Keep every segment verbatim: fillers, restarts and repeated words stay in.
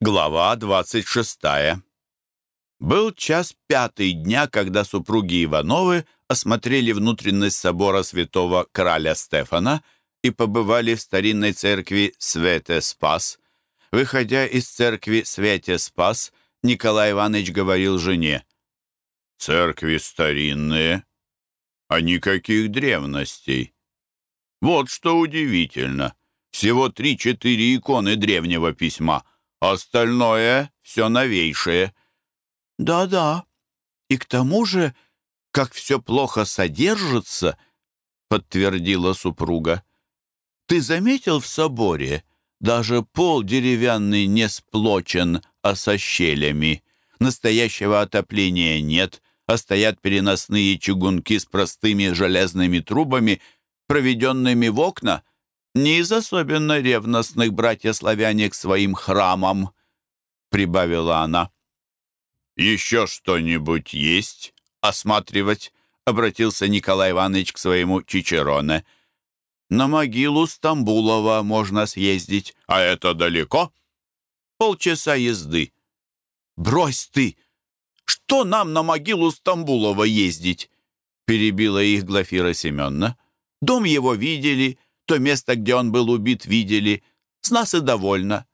Глава двадцать шестая. Был час пятый дня, когда супруги Ивановы осмотрели внутренность собора святого короля Стефана и побывали в старинной церкви Свете-Спас. Выходя из церкви Свете-Спас, Николай Иванович говорил жене: «Церкви старинные, а никаких древностей. Вот что удивительно. Всего три-четыре иконы древнего письма, а остальное все новейшее». «Да-да, и к тому же, как все плохо содержится», — подтвердила супруга. «Ты заметил в соборе? Даже пол деревянный не сплочен, а со щелями. Настоящего отопления нет, а стоят переносные чугунки с простыми железными трубами, проведенными в окна. Не из особенно ревностных братья-славяне к своим храмам», — прибавила она. «Еще что-нибудь есть осматривать?» — обратился Николай Иванович к своему чичероне. «На могилу Стамбулова можно съездить». «А это далеко?» «Полчаса езды». «Брось ты! Что нам на могилу Стамбулова ездить?» — перебила их Глафира Семеновна. «Дом его видели, то место, где он был убит, видели. С нас и довольно».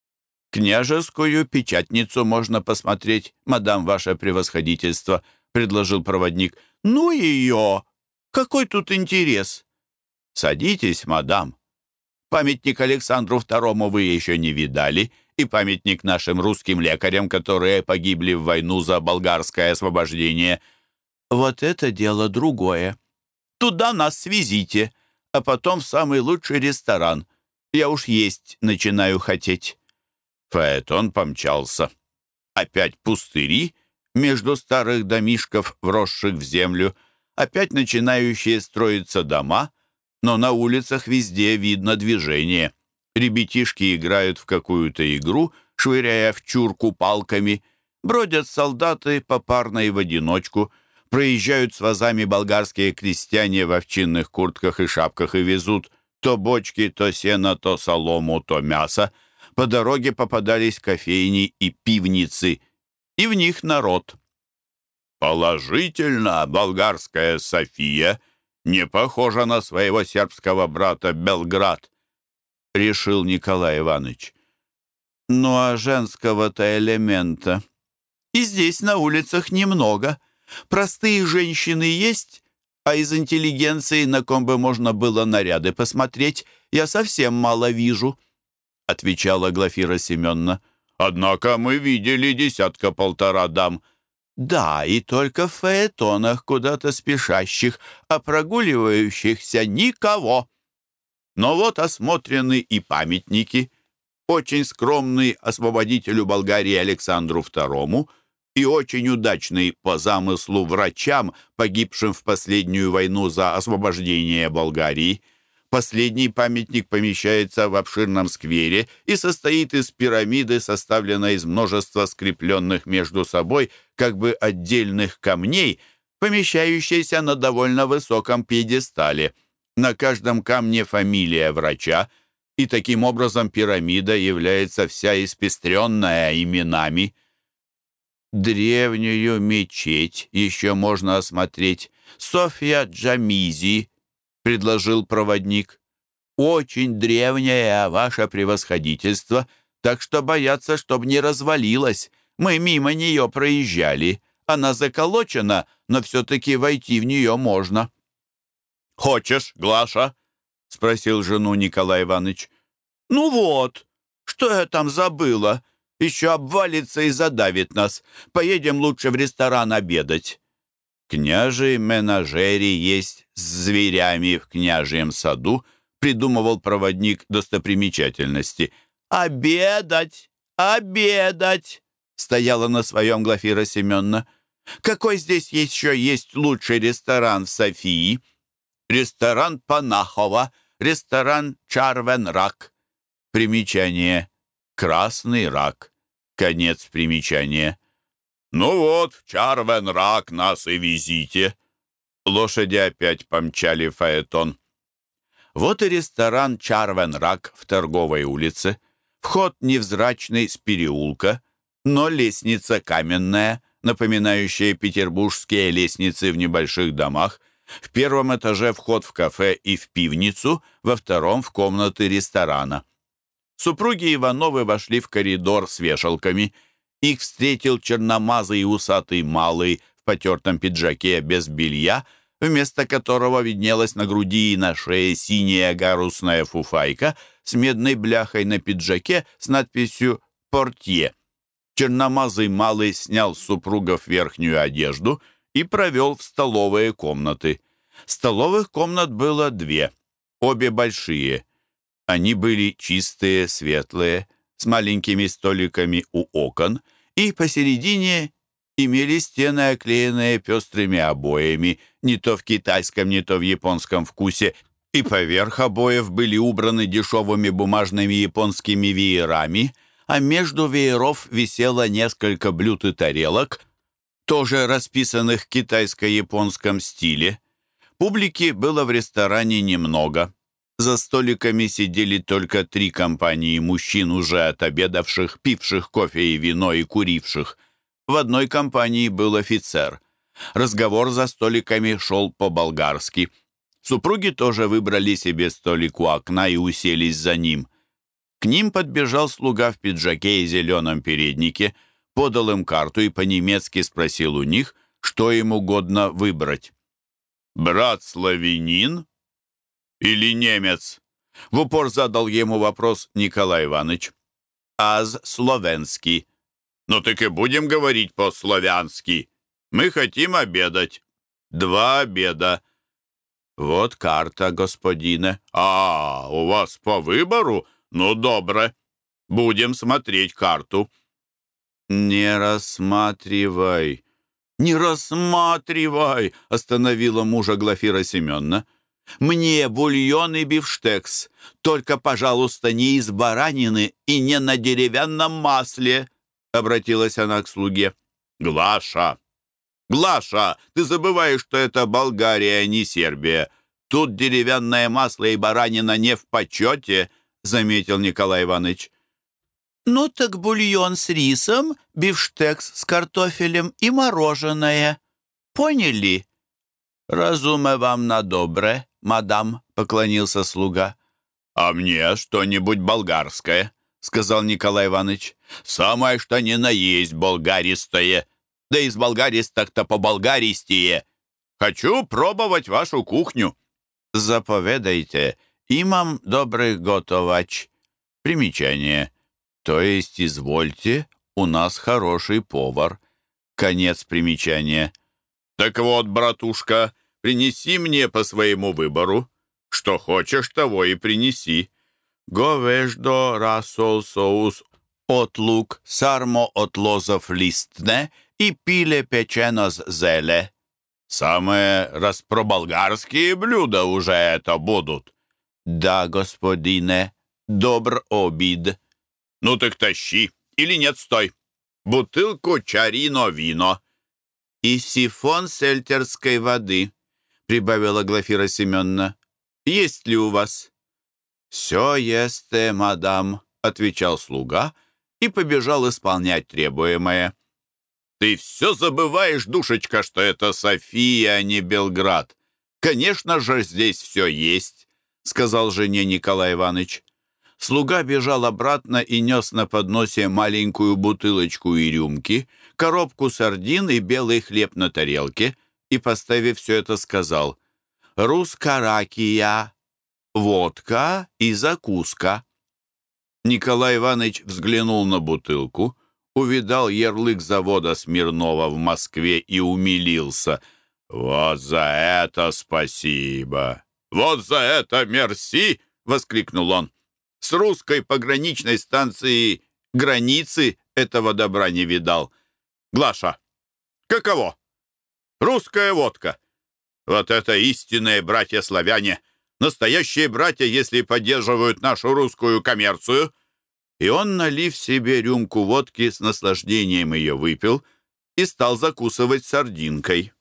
«Княжескую печатницу можно посмотреть, мадам, ваше превосходительство», — предложил проводник. «Ну ее! Какой тут интерес?» «Садитесь, мадам. Памятник Александру Второму вы еще не видали, и памятник нашим русским лекарям, которые погибли в войну за болгарское освобождение». «Вот это дело другое. Туда нас свезите, а потом в самый лучший ресторан. Я уж есть начинаю хотеть». Фаэтон помчался. Опять пустыри между старых домишков, вросших в землю, опять начинающие строиться дома, но на улицах везде видно движение. Ребятишки играют в какую-то игру, швыряя в чурку палками, бродят солдаты попарно и в одиночку, проезжают с вазами болгарские крестьяне в овчинных куртках и шапках и везут то бочки, то сено, то солому, то мясо. По дороге попадались кофейни и пивницы, и в них народ. «Положительно, болгарская София не похожа на своего сербского брата Белград», — решил Николай Иванович. «Ну а женского-то элемента и здесь на улицах немного. Простые женщины есть, а из интеллигенции, на ком бы можно было наряды посмотреть, я совсем мало вижу», — отвечала Глафира Семеновна. «Однако мы видели десятка-полтора дам». «Да, и только в фаэтонах, куда-то спешащих, а прогуливающихся никого. Но вот осмотрены и памятники. Очень скромный освободителю Болгарии Александру Второму и очень удачный по замыслу врачам, погибшим в последнюю войну за освобождение Болгарии. Последний памятник помещается в обширном сквере и состоит из пирамиды, составленной из множества скрепленных между собой как бы отдельных камней, помещающейся на довольно высоком пьедестале. На каждом камне фамилия врача, и таким образом пирамида является вся испестренная именами. Древнюю мечеть еще можно осмотреть. Софья Джамизи, — предложил проводник. «Очень древняя, ваше превосходительство, так что бояться, чтоб не развалилась. Мы мимо нее проезжали. Она заколочена, но все-таки войти в нее можно». «Хочешь, Глаша?» — спросил жену Николай Иванович. «Ну вот, что я там забыла? Еще обвалится и задавит нас. Поедем лучше в ресторан обедать». «Княжий менажери есть с зверями в княжьем саду», придумывал проводник достопримечательности. «Обедать! Обедать!» стояла на своем Глафира Семеновна. «Какой здесь еще есть лучший ресторан в Софии? Ресторан Панахова, ресторан Чарвен Рак». Примечание. Красный рак. Конец примечания. «Ну вот, в Чарвен-Рак нас и везите». Лошади опять помчали фаэтон. Вот и ресторан Чарвен-Рак в торговой улице. Вход невзрачный с переулка, но лестница каменная, напоминающая петербургские лестницы в небольших домах. В первом этаже вход в кафе и в пивницу, во втором — в комнаты ресторана. Супруги Ивановы вошли в коридор с вешалками. Их встретил черномазый и усатый малый в потертом пиджаке без белья, вместо которого виднелась на груди и на шее синяя гарусная фуфайка с медной бляхой на пиджаке с надписью «Портье». Черномазый малый снял с супругов верхнюю одежду и провел в столовые комнаты. Столовых комнат было две, обе большие. Они были чистые, светлые, с маленькими столиками у окон, и посередине имели стены, оклеенные пестрыми обоями, не то в китайском, не то в японском вкусе, и поверх обоев были убраны дешевыми бумажными японскими веерами, а между вееров висело несколько блюд и тарелок, тоже расписанных в китайско-японском стиле. Публики было в ресторане немного. За столиками сидели только три компании мужчин, уже отобедавших, пивших кофе и вино и куривших. В одной компании был офицер. Разговор за столиками шел по-болгарски. Супруги тоже выбрали себе столик у окна и уселись за ним. К ним подбежал слуга в пиджаке и зеленом переднике, подал им карту и по-немецки спросил у них, что им угодно выбрать. «Брат славянин или немец?» В упор задал ему вопрос Николай Иванович. «Аз словенский». «Ну так и будем говорить по-славянски. Мы хотим обедать. Два обеда». «Вот карта, господине». «А, у вас по выбору? Ну, добре. Будем смотреть карту». «Не рассматривай, не рассматривай», — остановила мужа Глафира Семеновна. «Мне бульон и бифштекс, только, пожалуйста, не из баранины и не на деревянном масле», — обратилась она к слуге. «Глаша, Глаша, ты забываешь, что это Болгария, а не Сербия. Тут деревянное масло и баранина не в почете», — заметил Николай Иванович. «Ну так бульон с рисом, бифштекс с картофелем и мороженое. Поняли?» «Разуме вам на добре, мадам», — поклонился слуга. «А мне что-нибудь болгарское», — сказал Николай Иванович. «Самое что ни на есть болгаристое. Да из болгаристок-то по-болгаристее. Хочу пробовать вашу кухню». «Заповедайте, имам добрый готовач». Примечание. То есть, извольте, у нас хороший повар. Конец примечания. «Так вот, братушка, принеси мне по своему выбору. Что хочешь, того и принеси. Говеждо, расол, соус, от лук, сармо от лозов листне и пиле печено с зеле». «Самые распроболгарские блюда уже это будут». «Да, господине, добр обид». «Ну так тащи, или нет, стой. Бутылку чарино вино». «И сифон сельтерской воды», — прибавила Глафира Семеновна. «Есть ли у вас?» «Все есте, мадам», — отвечал слуга и побежал исполнять требуемое. «Ты все забываешь, душечка, что это София, а не Белград. Конечно же, здесь все есть», — сказал жене Николай Иванович. Слуга бежал обратно и нес на подносе маленькую бутылочку и рюмки, коробку сардин и белый хлеб на тарелке, и, поставив все это, сказал: «Рускаракия, водка и закуска». Николай Иванович взглянул на бутылку, увидал ярлык завода Смирнова в Москве и умилился. «Вот за это спасибо! Вот за это мерси!» — воскликнул он. «С русской пограничной станции границы этого добра не видал. Глаша, каково? Русская водка. Вот это истинные братья-славяне, настоящие братья, если поддерживают нашу русскую коммерцию». И он, налив себе рюмку водки, с наслаждением ее выпил и стал закусывать сардинкой.